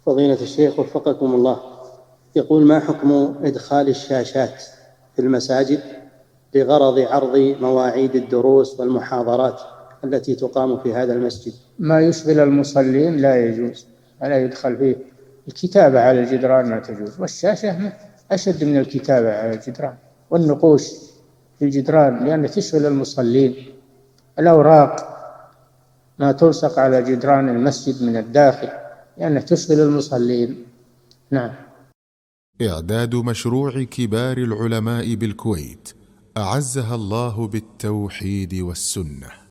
فضيلة الشيخ وفقكم الله، يقول: ما حكم إدخال الشاشات في المساجد لغرض عرض مواعيد الدروس والمحاضرات التي تقام في هذا المسجد؟ ما يشغل المصلين لا يجوز، ولا يدخل فيه. الكتابة على الجدران ما تجوز، والشاشة أشد من الكتابة على الجدران، والنقوش في الجدران لأن تشغل المصلين. الأوراق ما تلصق على جدران المسجد من الداخل لأنها تشغل المصلين. نعم. إعداد مشروع كبار العلماء بالكويت أعزها الله بالتوحيد والسنة.